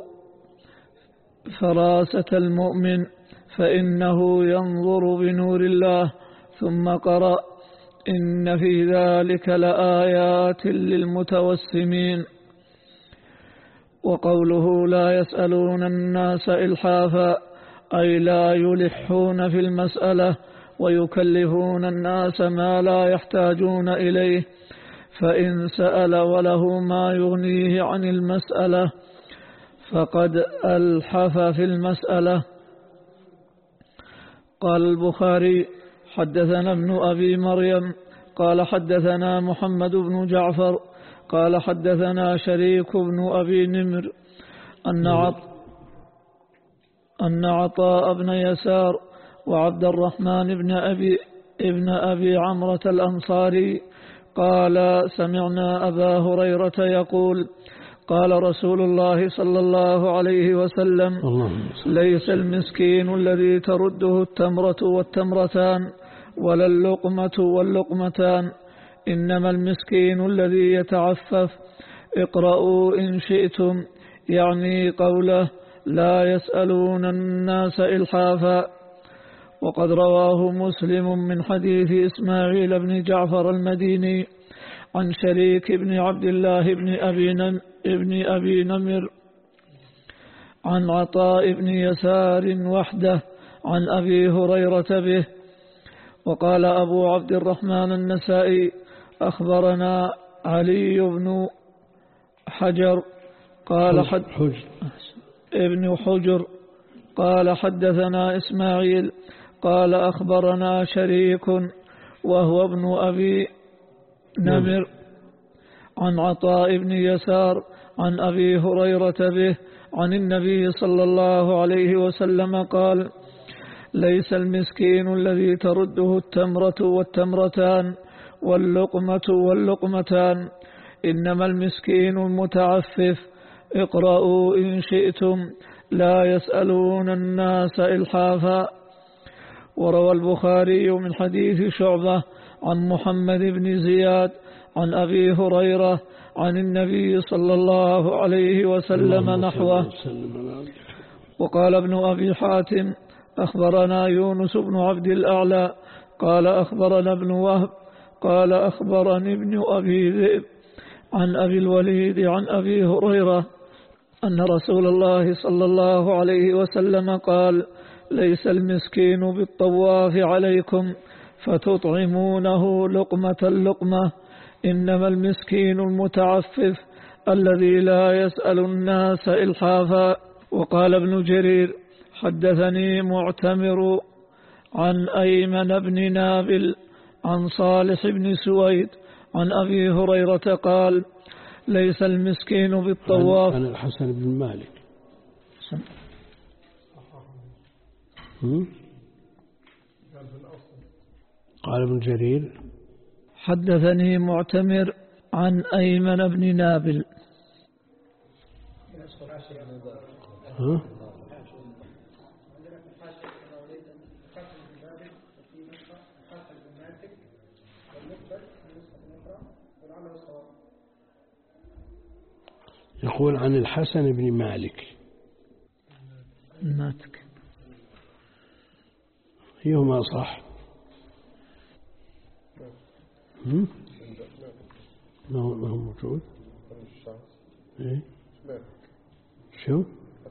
فراسة المؤمن فإنه ينظر بنور الله. ثم قرأ: إن في ذلك لآيات للمتوسمين. وقوله: لا يسألون الناس إلحافا، أي لا يلحون في المسألة ويكلفون الناس ما لا يحتاجون إليه، فإن سأل وله ما يغنيه عن المسألة فقد ألحف في المسألة. قال البخاري: حدثنا ابن أبي مريم قال حدثنا محمد بن جعفر قال حدثنا شريك بن أبي نمر أن عط أن عطاء بن يسار وعبد الرحمن بن أبي ابن أبي عمرة الأنصاري قال: سمعنا أبا هريرة يقول: قال رسول الله صلى الله عليه وسلم: ليس المسكين الذي ترده التمرة والتمرتان ولا اللقمة واللقمتان، إنما المسكين الذي يتعفف. اقرأوا إن شئتم، يعني قوله: لا يسألون الناس إلحافا. وقد رواه مسلم من حديث إسماعيل بن جعفر المديني عن شريك بن عبد الله بن أبي, نم ابن أبي نمر عن عطاء بن يسار وحده عن أبي هريرة به. وقال أبو عبد الرحمن النسائي: أخبرنا علي بن حجر قال حد حجر ابن حجر قال حدثنا إسماعيل قال أخبرنا شريك وهو ابن أبي نمر عن عطاء بن يسار عن أبي هريرة به عن النبي صلى الله عليه وسلم قال: ليس المسكين الذي ترده التمرة والتمرتان واللقمة واللقمتان، إنما المسكين المتعفف. اقرأوا إن شئتم، لا يسألون الناس إلحافا. وروى البخاري من حديث شعبة عن محمد بن زياد عن أبي هريرة عن النبي صلى الله عليه وسلم نحوه. وقال ابن أبي حاتم: أخبرنا يونس بن عبد الأعلى قال أخبرنا ابن وهب قال أخبرني ابن أبي ذئب عن أبي الوليد عن أبي هريرة أن رسول الله صلى الله عليه وسلم قال: ليس المسكين بالطواف عليكم فتطعمونه لقمة اللقمة، إنما المسكين المتعفف الذي لا يسأل الناس إلحافا. وقال ابن جرير: حدثني معتمر عن أيمن بن نابل عن صالح بن سويد عن أبي هريرة قال: ليس المسكين بالطواف. عن الحسن بن مالك. قال ابن جرير: حدثني معتمر عن أيمن بن نابل. ها؟ يقول عن الحسن بن مالك ماتك فيهما صح. ما هو ما هو موجود. إيه؟ شو؟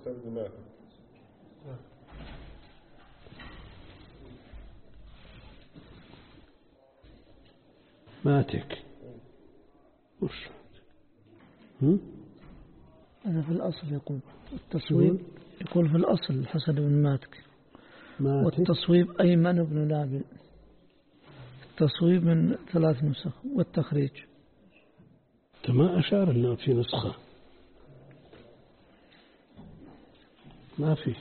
ماتك وش؟ هم؟ هذا في الأصل يقول التصويب، يقول في الأصل الحسن بن ماتك، ماتك. والتصويب أيمن بن نابل. التصويب من ثلاث نسخ والتخريج. ما أشار لنا في نسخة، ما في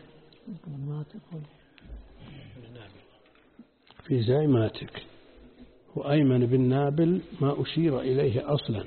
في زي ماتك وأيمن بن نابل ما أشير إليه أصلا.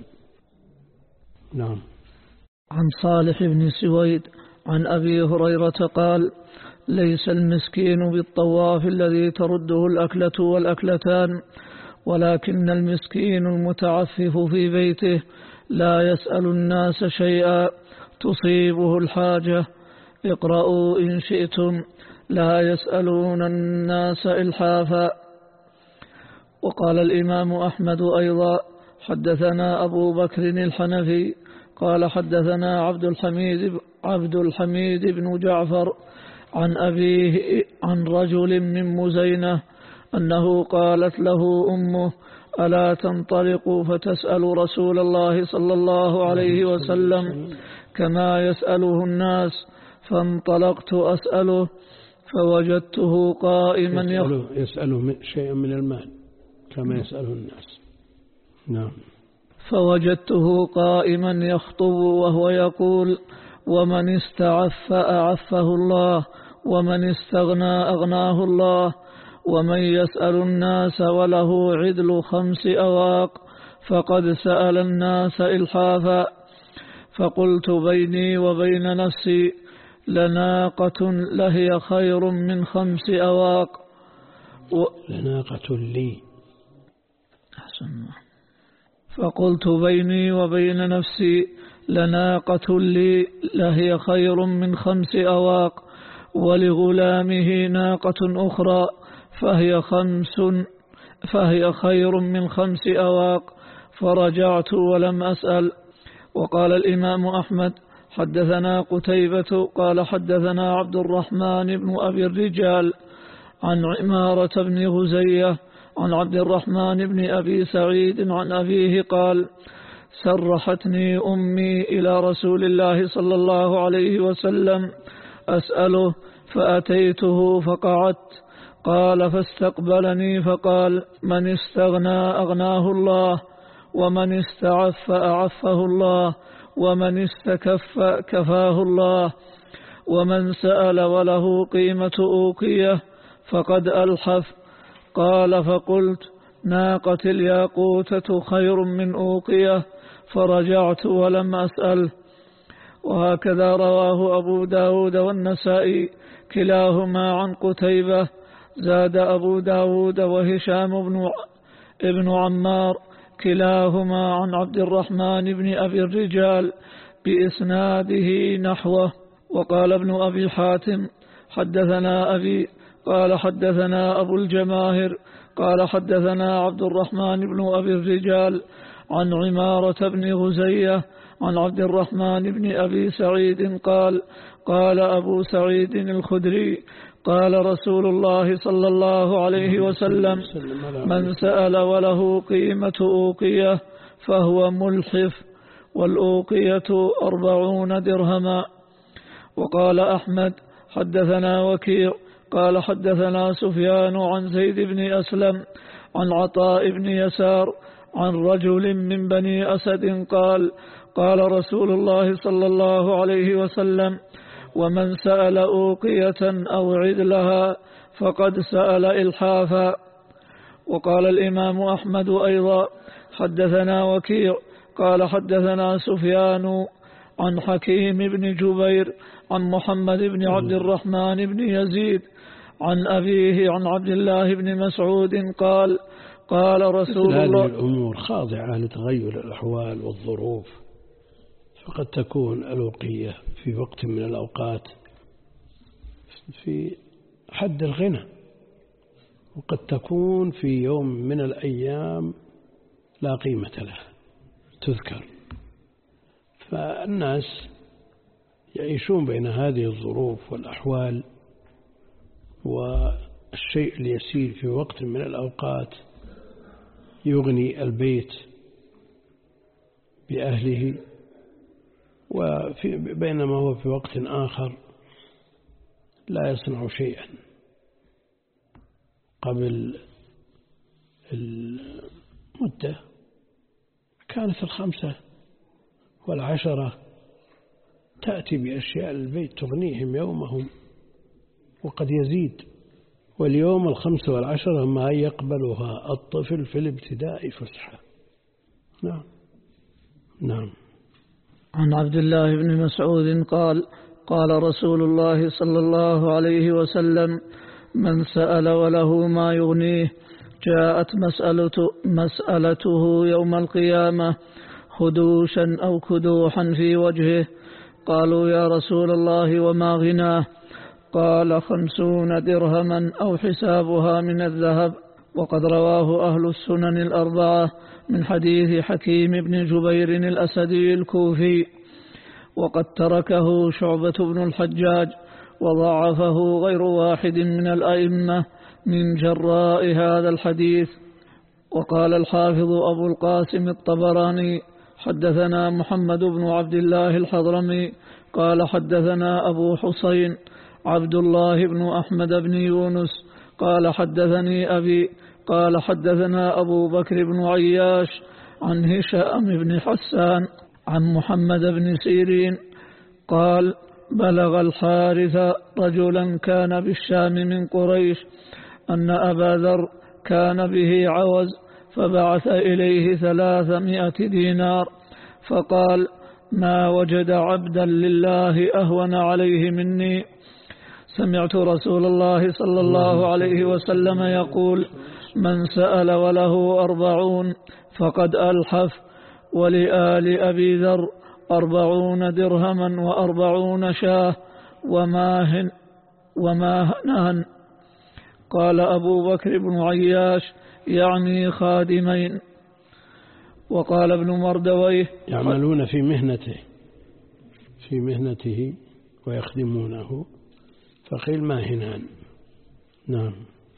نعم. عن صالح بن سويد عن أبي هريرة قال: ليس المسكين بالطواف الذي ترده الأكلة والأكلتان، ولكن المسكين المتعفف في بيته لا يسأل الناس شيئا تصيبه الحاجة. اقرأوا إن شئتم لا يسألون الناس إلحافا. وقال الإمام أحمد أيضا: حدثنا أبو بكر الحنفي قال حدثنا عبد الحميد عبد الحميد بن جعفر عن أبيه عن رجل من مزينة أنه قالت له أمه: ألا تنطلق فتسأل رسول الله صلى الله عليه وسلم كما يسأله الناس؟ فانطلقت أسأله فوجدته قائما يسأله, يسأله شيئا من المال كما يسأله الناس. نعم. فوجدته قائما يخطب وهو يقول: ومن استعف أعفه الله، ومن استغنى أغناه الله، ومن يسأل الناس وله عدل خمس أواق فقد سأل الناس إلحافا. فقلت بيني وبين نفسي: لناقة لهي خير من خمس أواق و... لناقة لي. أحسن. فقلت بيني وبين نفسي: لناقة لي لهي خير من خمس أواق، ولغلامه ناقة أخرى فهي خمس فهي خير من خمس أواق. فرجعت ولم أسأل. وقال الإمام أحمد: حدثنا قتيبة قال حدثنا عبد الرحمن بن أبي الرجال عن عمارة بن غزية عن عبد الرحمن بن أبي سعيد عن أبيه قال: سرحتني أمي إلى رسول الله صلى الله عليه وسلم أسأله، فأتيته فقعدت. قال: فاستقبلني فقال: من استغنى أغناه الله، ومن استعف أعفه الله، ومن استكف كفاه الله، ومن سأل وله قيمة أوقية فقد ألحف. قال: فقلت: ناقة الياقوتة خير من أوقية، فرجعت ولم أسأل. وهكذا رواه أبو داود والنسائي كلاهما عن قتيبة. زاد أبو داود وهشام بن ابن عمار كلاهما عن عبد الرحمن بن أبي الرجال بإسناده نحوه. وقال ابن أبي حاتم: حدثنا أبي قال حدثنا أبو الجماهر قال حدثنا عبد الرحمن بن أبي الرجال عن عمارة بن غزية عن عبد الرحمن بن أبي سعيد قال: قال أبو سعيد الخدري: قال رسول الله صلى الله عليه وسلم: من سأل وله قيمة أوقية فهو ملحف، والأوقية أربعون درهما. وقال أحمد: حدثنا وكيع قال حدثنا سفيان عن زيد بن أسلم عن عطاء بن يسار عن رجل من بني أسد قال: قال رسول الله صلى الله عليه وسلم: ومن سأل أوقية أو عدلها فقد سأل إلحافا. وقال الإمام أحمد أيضا: حدثنا وكيع قال حدثنا سفيان عن حكيم بن جبير عن محمد بن عبد الرحمن بن يزيد عن أبيه عن عبد الله بن مسعود قال: قال رسول الله. هذه الأمور خاضعة لتغير الأحوال والظروف، فقد تكون الأوقية في وقت من الأوقات في حد الغنى، وقد تكون في يوم من الأيام لا قيمة لها تذكر. فالناس يعيشون بين هذه الظروف والأحوال، والشيء اليسير في وقت من الأوقات يغني البيت بأهله، وبينما هو في وقت آخر لا يصنع شيئا. قبل المدة كانت الخمسة والعشرة تأتي بأشياء البيت تغنيهم يومهم وقد يزيد، واليوم الخمسة والعشرة ما يقبلها الطفل في الابتداء فسحة. نعم نعم. عن عبد الله بن مسعود قال: قال رسول الله صلى الله عليه وسلم: من سأل وله ما يغنيه جاءت مسألته, مسألته يوم القيامة خدوشا أو كدوحا في وجهه. قالوا: يا رسول الله وما غناه؟ قال: خمسون درهما أو حسابها من الذهب. وقد رواه أهل السنن الأربعة من حديث حكيم بن جبير الأسدي الكوفي، وقد تركه شعبة بن الحجاج وضعفه غير واحد من الأئمة من جراء هذا الحديث. وقال الحافظ أبو القاسم الطبراني: حدثنا محمد بن عبد الله الحضرمي قال حدثنا أبو حسين عبد الله بن أحمد بن يونس قال حدثني أبي قال حدثنا أبو بكر بن عياش عن هشام بن حسان عن محمد بن سيرين قال: بلغ الحارث رجلا كان بالشام من قريش أن أبا ذر كان به عوز، فبعث إليه ثلاثمائة دينار، فقال: ما وجد عبدا لله أهون عليه مني. سمعت رسول الله صلى الله عليه وسلم يقول: من سأل وله أربعون فقد ألحف. ولآل أبي ذر أربعون درهما وأربعون شاه وماهن وماهنان. قال أبو بكر بن عياش: يعني خادمين. وقال ابن مردويه: يعملون في مهنته في مهنته ويخدمونه، فقيل ماهنان. نعم.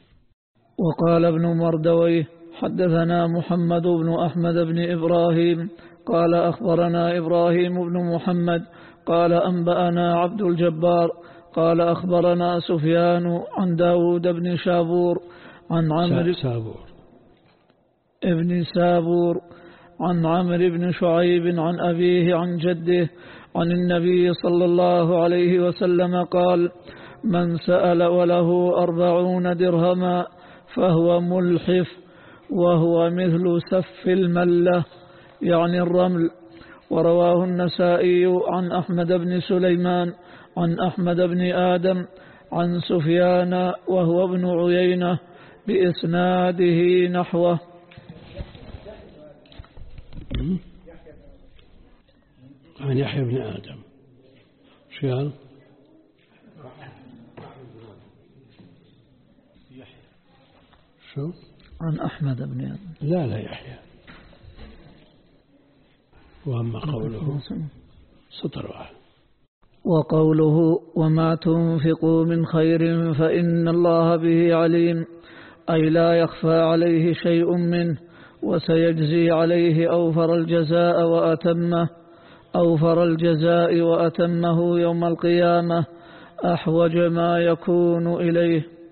وقال ابن مردويه: حدثنا محمد بن أحمد بن إبراهيم قال أخبرنا إبراهيم بن محمد قال أنبأنا عبد الجبار قال أخبرنا سفيان عن داود بن شابور عن عمرو سابور ابن سابور عن عمرو بن شعيب عن أبيه عن جده عن النبي صلى الله عليه وسلم قال: من سأل وله أربعون درهما فهو ملحف، وهو مثل سف الملة يعني الرمل. ورواه النسائي عن أحمد بن سليمان عن أحمد بن آدم عن سفيان وهو ابن عيينة بإسناده نحوه. عن يحيى بن آدم شو شو عن أحمد بن آدم لا لا يحيى. وأما قوله سطر واحد. وقوله: وما تنفقوا من خير فإن الله به عليم، أي لا يخفى عليه شيء منه، وسيجزي عليه أوفر الجزاء وأتمه أوفر الجزاء وأتمه يوم القيامة أحوج ما يكون إليه.